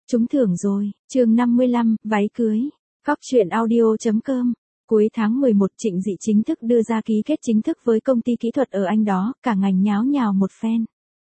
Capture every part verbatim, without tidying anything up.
Trúng thưởng rồi, chương năm mươi lăm, váy cưới. Cóc truyện audio chấm com. Cuối tháng mười một, Trịnh Dị chính thức đưa ra ký kết chính thức với công ty kỹ thuật ở Anh đó, cả ngành nháo nhào một phen.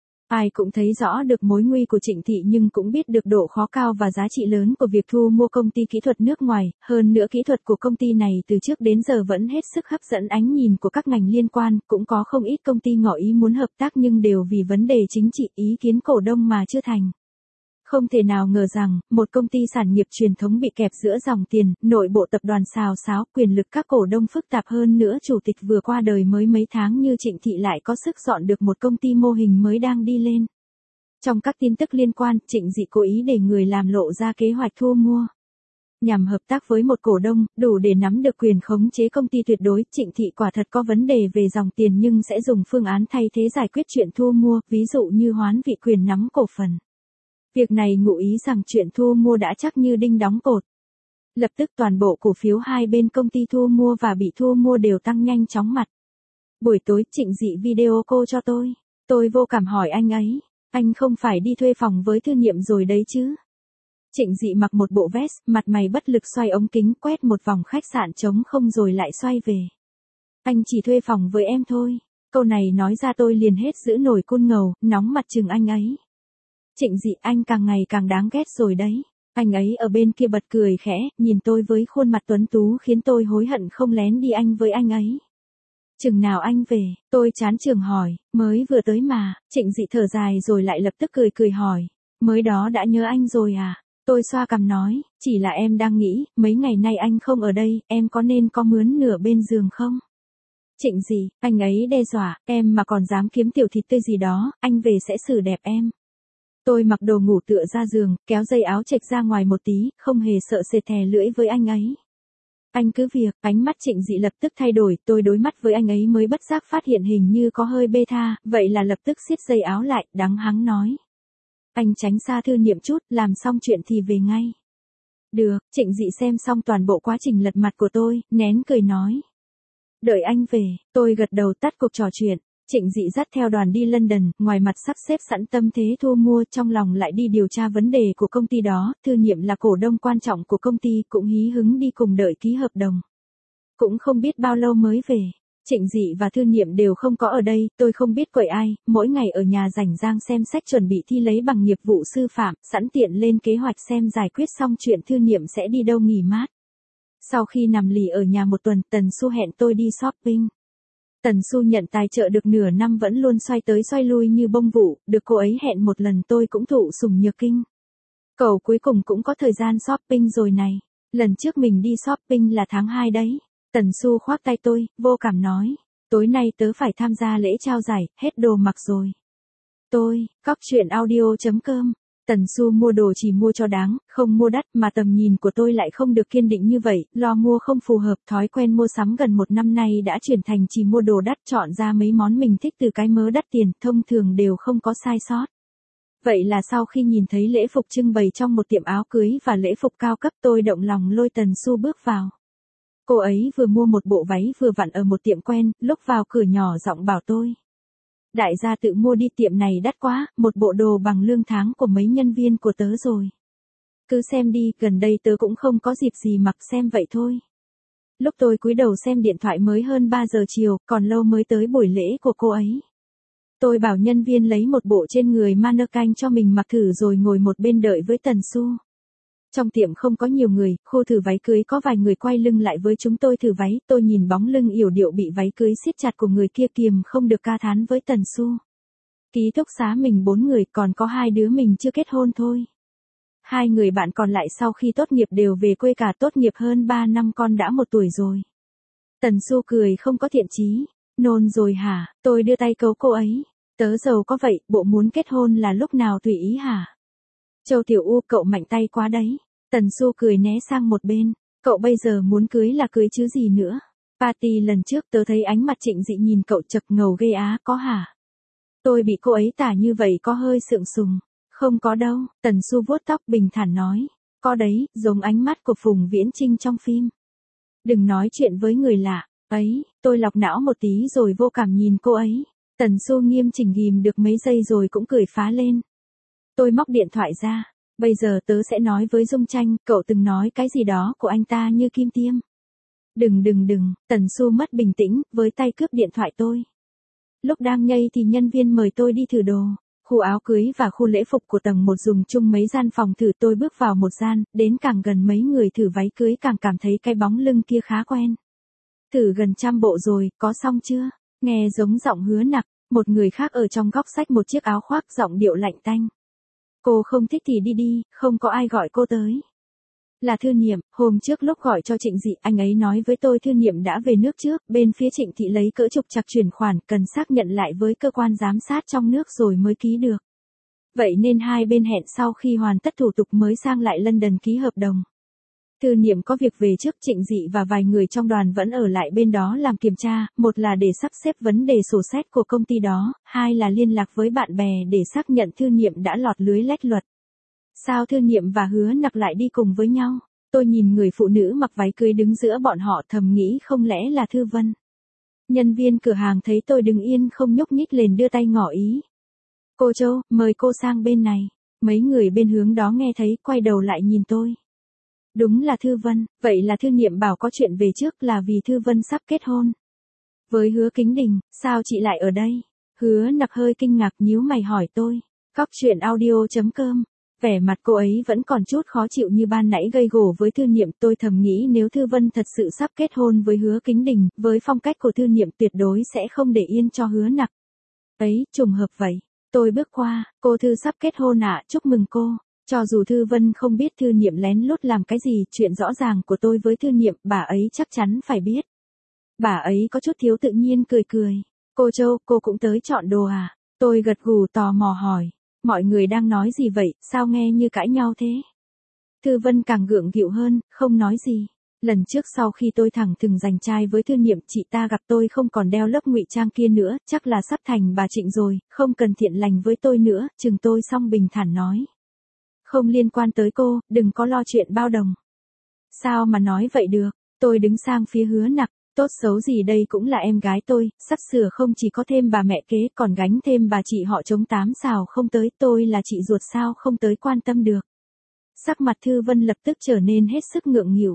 Ai cũng thấy rõ được mối nguy của Trịnh Thị nhưng cũng biết được độ khó cao và giá trị lớn của việc thu mua công ty kỹ thuật nước ngoài, hơn nữa kỹ thuật của công ty này từ trước đến giờ vẫn hết sức hấp dẫn ánh nhìn của các ngành liên quan, cũng có không ít công ty ngỏ ý muốn hợp tác nhưng đều vì vấn đề chính trị ý kiến cổ đông mà chưa thành. Không thể nào ngờ rằng, một công ty sản nghiệp truyền thống bị kẹp giữa dòng tiền, nội bộ tập đoàn xào xáo, quyền lực các cổ đông phức tạp hơn nữa chủ tịch vừa qua đời mới mấy tháng như Trịnh Thị lại có sức dọn được một công ty mô hình mới đang đi lên. Trong các tin tức liên quan, Trịnh Dị cố ý để người làm lộ ra kế hoạch thu mua. Nhằm hợp tác với một cổ đông, đủ để nắm được quyền khống chế công ty tuyệt đối, Trịnh Thị quả thật có vấn đề về dòng tiền nhưng sẽ dùng phương án thay thế giải quyết chuyện thu mua, ví dụ như hoán vị quyền nắm cổ phần. Việc này ngụ ý rằng chuyện thu mua đã chắc như đinh đóng cột. Lập tức toàn bộ cổ phiếu hai bên công ty thu mua và bị thu mua đều tăng nhanh chóng mặt. Buổi tối Trịnh Dị video call cho tôi. Tôi vô cảm hỏi anh ấy, anh không phải đi thuê phòng với Thư Niệm rồi đấy chứ? Trịnh Dị mặc một bộ vest, mặt mày bất lực xoay ống kính quét một vòng khách sạn trống không rồi lại xoay về. Anh chỉ thuê phòng với em thôi. Câu này nói ra tôi liền hết giữ nổi côn ngầu, nóng mặt chừng anh ấy. Trịnh Dị, anh càng ngày càng đáng ghét rồi đấy. Anh ấy ở bên kia bật cười khẽ, nhìn tôi với khuôn mặt tuấn tú khiến tôi hối hận không lén đi anh với anh ấy. Chừng nào anh về, tôi chán trường hỏi, mới vừa tới mà. Trịnh Dị thở dài rồi lại lập tức cười cười hỏi, mới đó đã nhớ anh rồi à? Tôi xoa cằm nói, chỉ là em đang nghĩ, mấy ngày nay anh không ở đây, em có nên có mướn nửa bên giường không? Trịnh Dị, anh ấy đe dọa, em mà còn dám kiếm tiểu thịt tươi gì đó, anh về sẽ xử đẹp em. Tôi mặc đồ ngủ tựa ra giường, kéo dây áo chệch ra ngoài một tí, không hề sợ sệt thè lưỡi với anh ấy. Anh cứ việc, ánh mắt Trịnh Dị lập tức thay đổi, tôi đối mắt với anh ấy mới bất giác phát hiện hình như có hơi bê tha, vậy là lập tức siết dây áo lại, đắng hắng nói. Anh tránh xa Thư Niệm chút, làm xong chuyện thì về ngay. Được, Trịnh Dị xem xong toàn bộ quá trình lật mặt của tôi, nén cười nói. Đợi anh về, tôi gật đầu tắt cuộc trò chuyện. Trịnh Dị dắt theo đoàn đi London, ngoài mặt sắp xếp sẵn tâm thế thu mua, trong lòng lại đi điều tra vấn đề của công ty đó, Thư Niệm là cổ đông quan trọng của công ty, cũng hí hứng đi cùng đợi ký hợp đồng. Cũng không biết bao lâu mới về, Trịnh Dị và Thư Niệm đều không có ở đây, tôi không biết quậy ai, mỗi ngày ở nhà rảnh rang xem sách chuẩn bị thi lấy bằng nghiệp vụ sư phạm, sẵn tiện lên kế hoạch xem giải quyết xong chuyện Thư Niệm sẽ đi đâu nghỉ mát. Sau khi nằm lì ở nhà một tuần, Tần Xu hẹn tôi đi shopping. Tần Xu nhận tài trợ được nửa năm vẫn luôn xoay tới xoay lui như bông vụ, được cô ấy hẹn một lần tôi cũng thụ sủng nhược kinh. Cậu cuối cùng cũng có thời gian shopping rồi này. Lần trước mình đi shopping là tháng hai đấy. Tần Xu khoác tay tôi, vô cảm nói. Tối nay tớ phải tham gia lễ trao giải, hết đồ mặc rồi. Tôi, cóc truyện audio chấm com. Tần Xu mua đồ chỉ mua cho đáng, không mua đắt, mà tầm nhìn của tôi lại không được kiên định như vậy, lo mua không phù hợp, thói quen mua sắm gần một năm nay đã chuyển thành chỉ mua đồ đắt, chọn ra mấy món mình thích từ cái mớ đắt tiền, thông thường đều không có sai sót. Vậy là sau khi nhìn thấy lễ phục trưng bày trong một tiệm áo cưới và lễ phục cao cấp, tôi động lòng lôi Tần Xu bước vào. Cô ấy vừa mua một bộ váy vừa vặn ở một tiệm quen, lúc vào cửa nhỏ giọng bảo tôi. Đại gia tự mua đi, tiệm này đắt quá, một bộ đồ bằng lương tháng của mấy nhân viên của tớ rồi. Cứ xem đi, gần đây tớ cũng không có dịp gì mặc, xem vậy thôi. Lúc tôi cúi đầu xem điện thoại mới hơn ba giờ chiều, còn lâu mới tới buổi lễ của cô ấy. Tôi bảo nhân viên lấy một bộ trên người mannequin cho mình mặc thử rồi ngồi một bên đợi với Tần Xu. Trong tiệm không có nhiều người, khu thử váy cưới có vài người quay lưng lại với chúng tôi thử váy, tôi nhìn bóng lưng yểu điệu bị váy cưới siết chặt của người kia kiềm không được ca thán với Tần Xu. Ký túc xá mình bốn người, còn có hai đứa mình chưa kết hôn thôi. Hai người bạn còn lại sau khi tốt nghiệp đều về quê cả, tốt nghiệp hơn ba năm con đã một tuổi rồi. Tần Xu cười không có thiện chí, nôn rồi hả, tôi đưa tay cấu cô ấy. Tớ giàu có vậy, bộ muốn kết hôn là lúc nào tùy ý hả? Châu Tiểu U, cậu mạnh tay quá đấy. Tần Xu cười né sang một bên. Cậu bây giờ muốn cưới là cưới chứ gì nữa. Party lần trước tớ thấy ánh mặt Trịnh Dị nhìn cậu chật ngầu ghê á, có hả? Tôi bị cô ấy tả như vậy có hơi sượng sùng. Không có đâu, Tần Xu vuốt tóc bình thản nói. Có đấy, giống ánh mắt của Phùng Viễn Chinh trong phim. Đừng nói chuyện với người lạ. Ấy, tôi lọc não một tí rồi vô cảm nhìn cô ấy. Tần Xu nghiêm chỉnh ghim được mấy giây rồi cũng cười phá lên. Tôi móc điện thoại ra. Bây giờ tớ sẽ nói với Dung Tranh, cậu từng nói cái gì đó của anh ta như kim tiêm. Đừng đừng đừng, Tần Xu mất bình tĩnh, với tay cướp điện thoại tôi. Lúc đang nhây thì nhân viên mời tôi đi thử đồ. Khu áo cưới và khu lễ phục của tầng một dùng chung mấy gian phòng thử, tôi bước vào một gian, đến càng gần mấy người thử váy cưới càng cảm thấy cái bóng lưng kia khá quen. Thử gần trăm bộ rồi, có xong chưa? Nghe giống giọng Hứa Nặc, một người khác ở trong góc xách một chiếc áo khoác giọng điệu lạnh tanh. Cô không thích thì đi đi, không có ai gọi cô tới. Là Thư Niệm, hôm trước lúc gọi cho Trịnh Dị, anh ấy nói với tôi Thư Niệm đã về nước trước, bên phía Trịnh Thị lấy cỡ trục trặc chuyển khoản, cần xác nhận lại với cơ quan giám sát trong nước rồi mới ký được. Vậy nên hai bên hẹn sau khi hoàn tất thủ tục mới sang lại London ký hợp đồng. Thư Niệm có việc về trước, Trịnh Dị và vài người trong đoàn vẫn ở lại bên đó làm kiểm tra, một là để sắp xếp vấn đề sổ sách của công ty đó, hai là liên lạc với bạn bè để xác nhận Thư Niệm đã lọt lưới lách luật. Sao Thư Niệm và Hứa Nặc lại đi cùng với nhau? Tôi nhìn người phụ nữ mặc váy cưới đứng giữa bọn họ thầm nghĩ không lẽ là Thư Vân. Nhân viên cửa hàng thấy tôi đứng yên không nhúc nhích liền đưa tay ngỏ ý. Cô Châu, mời cô sang bên này. Mấy người bên hướng đó nghe thấy quay đầu lại nhìn tôi. Đúng là Thư Vân, vậy là Thư Niệm bảo có chuyện về trước là vì Thư Vân sắp kết hôn. Với Hứa Kính Đình, sao chị lại ở đây? Hứa Nặc hơi kinh ngạc nhíu mày hỏi tôi. Cóc truyện audio chấm com. Vẻ mặt cô ấy vẫn còn chút khó chịu như ban nãy gây gổ với Thư Niệm, tôi thầm nghĩ nếu Thư Vân thật sự sắp kết hôn với Hứa Kính Đình, với phong cách của Thư Niệm tuyệt đối sẽ không để yên cho Hứa Nặc. Ấy, trùng hợp vậy. Tôi bước qua, cô Thư sắp kết hôn ạ, à, chúc mừng cô. Cho dù Thư Vân không biết Thư Niệm lén lút làm cái gì, chuyện rõ ràng của tôi với Thư Niệm, bà ấy chắc chắn phải biết. Bà ấy có chút thiếu tự nhiên cười cười. Cô Châu, cô cũng tới chọn đồ à? Tôi gật gù tò mò hỏi. Mọi người đang nói gì vậy, sao nghe như cãi nhau thế? Thư Vân càng gượng gịu hơn, không nói gì. Lần trước sau khi tôi thẳng thừng giành trai với Thư Niệm, chị ta gặp tôi không còn đeo lớp ngụy trang kia nữa, chắc là sắp thành bà Trịnh rồi, không cần thiện lành với tôi nữa, chừng tôi xong bình thản nói. Không liên quan tới cô, đừng có lo chuyện bao đồng. Sao mà nói vậy được, tôi đứng sang phía Hứa Nặc. Tốt xấu gì đây cũng là em gái tôi, sắp sửa không chỉ có thêm bà mẹ kế còn gánh thêm bà chị họ chống tám xào không tới, tôi là chị ruột sao không tới quan tâm được. Sắc mặt Thư Vân lập tức trở nên hết sức ngượng nghịu.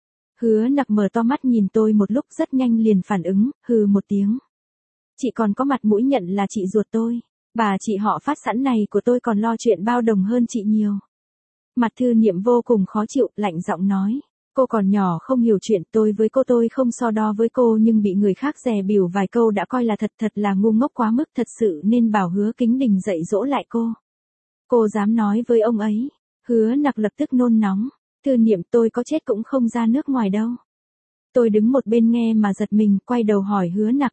Hứa Nặc mở to mắt nhìn tôi một lúc rất nhanh liền phản ứng, hừ một tiếng. Chị còn có mặt mũi nhận là chị ruột tôi, bà chị họ phát sẵn này của tôi còn lo chuyện bao đồng hơn chị nhiều. Mặt Thư Niệm vô cùng khó chịu, lạnh giọng nói. Cô còn nhỏ không hiểu chuyện, tôi với cô tôi không so đo với cô nhưng bị người khác dè bỉu vài câu đã coi là thật thật là ngu ngốc quá mức, thật sự nên bảo Hứa Kính Đình dạy dỗ lại cô. Cô dám nói với ông ấy. Hứa Nặc lập tức nôn nóng. Thư Niệm, tôi có chết cũng không ra nước ngoài đâu. Tôi đứng một bên nghe mà giật mình, quay đầu hỏi Hứa Nặc.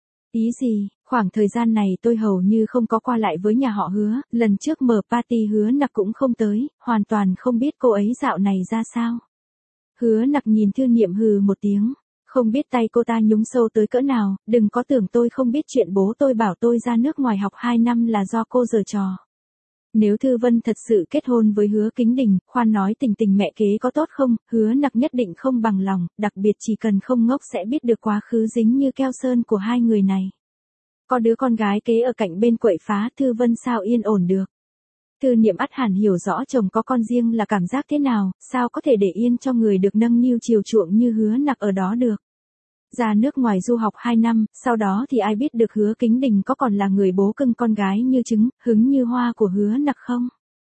Ý gì? Khoảng thời gian này tôi hầu như không có qua lại với nhà họ Hứa, lần trước mở party Hứa Nặc cũng không tới, hoàn toàn không biết cô ấy dạo này ra sao. Hứa Nặc nhìn Thư Niệm hừ một tiếng, không biết tay cô ta nhúng sâu tới cỡ nào, đừng có tưởng tôi không biết chuyện bố tôi bảo tôi ra nước ngoài học hai năm là do cô giở trò. Nếu Thư Vân thật sự kết hôn với Hứa Kính Đình, khoan nói tình tình mẹ kế có tốt không, Hứa Nặc nhất định không bằng lòng, đặc biệt chỉ cần không ngốc sẽ biết được quá khứ dính như keo sơn của hai người này. Có đứa con gái kế ở cạnh bên quậy phá, Thư Vân sao yên ổn được. Thư Niệm ắt hẳn hiểu rõ chồng có con riêng là cảm giác thế nào, sao có thể để yên cho người được nâng niu chiều chuộng như Hứa Nặc ở đó được. Ra nước ngoài du học hai năm, sau đó thì ai biết được Hứa Kính Đình có còn là người bố cưng con gái như trứng, hứng như hoa của Hứa Nặc không?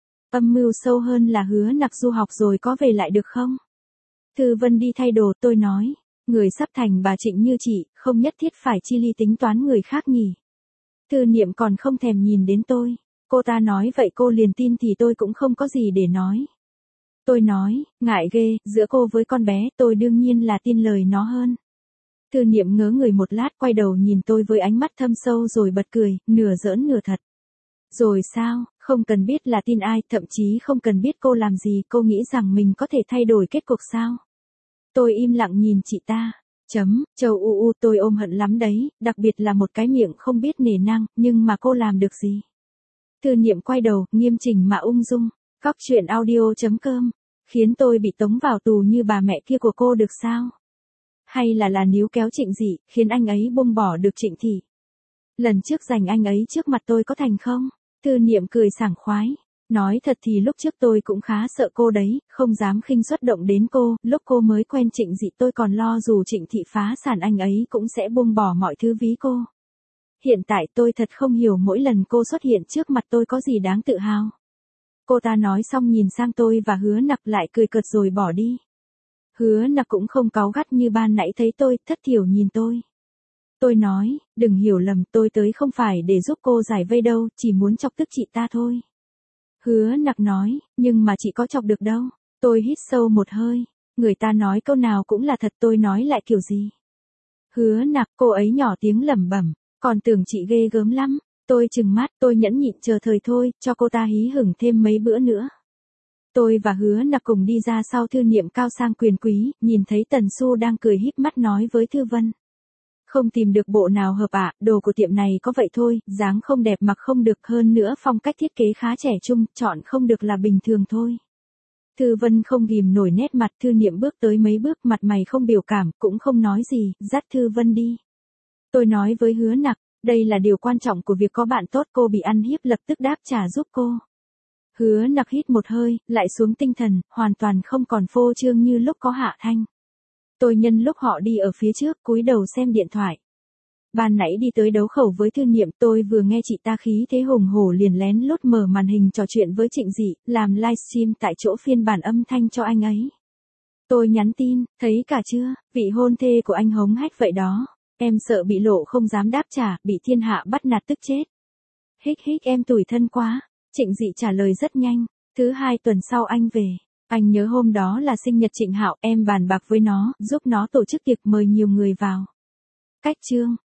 Âm mưu sâu hơn là Hứa Nặc du học rồi có về lại được không? Thư Vân đi thay đồ, tôi nói, người sắp thành bà Trịnh như chị, không nhất thiết phải chi ly tính toán người khác nhỉ. Thư Niệm còn không thèm nhìn đến tôi. Cô ta nói vậy cô liền tin thì tôi cũng không có gì để nói. Tôi nói, ngại ghê, giữa cô với con bé tôi đương nhiên là tin lời nó hơn. Thư Niệm ngớ người một lát quay đầu nhìn tôi với ánh mắt thâm sâu rồi bật cười, nửa giỡn nửa thật. Rồi sao, không cần biết là tin ai, thậm chí không cần biết cô làm gì, cô nghĩ rằng mình có thể thay đổi kết cục sao? Tôi im lặng nhìn chị ta. Chấm, Châu u u tôi ôm hận lắm đấy, đặc biệt là một cái miệng không biết nể nang, nhưng mà cô làm được gì? Thư Niệm quay đầu, nghiêm chỉnh mà ung dung. Cóc truyện audio chấm com. Khiến tôi bị tống vào tù như bà mẹ kia của cô được sao? Hay là là níu kéo Trịnh Dị, khiến anh ấy buông bỏ được Trịnh Thị? Lần trước giành anh ấy trước mặt tôi có thành không? Thư Niệm cười sảng khoái. Nói thật thì lúc trước tôi cũng khá sợ cô đấy, không dám khinh suất động đến cô, lúc cô mới quen Trịnh Dị tôi còn lo dù Trịnh Thị phá sản anh ấy cũng sẽ buông bỏ mọi thứ ví cô. Hiện tại tôi thật không hiểu mỗi lần cô xuất hiện trước mặt tôi có gì đáng tự hào. Cô ta nói xong nhìn sang tôi và Hứa Nặc lại cười cợt rồi bỏ đi. Hứa Nặc cũng không cáu gắt như ban nãy thấy tôi, thất thiểu nhìn tôi. Tôi nói, đừng hiểu lầm, tôi tới không phải để giúp cô giải vây đâu, chỉ muốn chọc tức chị ta thôi. Hứa Nặc nói, nhưng mà chị có chọc được đâu. Tôi hít sâu một hơi, người ta nói câu nào cũng là thật, tôi nói lại kiểu gì. Hứa Nặc, cô ấy nhỏ tiếng lẩm bẩm, còn tưởng chị ghê gớm lắm. Tôi trừng mắt, tôi nhẫn nhịn chờ thời thôi, cho cô ta hí hửng thêm mấy bữa nữa. Tôi và Hứa Nặc cùng đi ra sau thư niệm cao sang quyền quý, nhìn thấy Tần Xu đang cười híp mắt nói với Thư Vân. Không tìm được bộ nào hợp ạ, à, đồ của tiệm này có vậy thôi, dáng không đẹp mặc không được, hơn nữa phong cách thiết kế khá trẻ trung, chọn không được là bình thường thôi. Thư Vân không ghim nổi nét mặt, Thư niệm bước tới mấy bước, mặt mày không biểu cảm, cũng không nói gì, dắt Thư Vân đi. Tôi nói với Hứa Nặc, đây là điều quan trọng của việc có bạn tốt, cô bị ăn hiếp lập tức đáp trả giúp cô. Hứa Nặc hít một hơi, lại xuống tinh thần, hoàn toàn không còn phô trương như lúc có Hạ Thanh. Tôi nhân lúc họ đi ở phía trước, cúi đầu xem điện thoại. Ban nãy đi tới đấu khẩu với Thư niệm, tôi vừa nghe chị ta khí thế hùng hổ liền lén lút mở màn hình trò chuyện với Trịnh Dị, làm livestream tại chỗ phiên bản âm thanh cho anh ấy. Tôi nhắn tin, thấy cả chưa, vị hôn thê của anh hống hách vậy đó. Em sợ bị lộ không dám đáp trả, bị thiên hạ bắt nạt tức chết. Hích hích em tủi thân quá. Trịnh Dị trả lời rất nhanh. Thứ hai tuần sau anh về. Anh nhớ hôm đó là sinh nhật Trịnh Hạo, em bàn bạc với nó, giúp nó tổ chức tiệc mời nhiều người vào. Cách chương.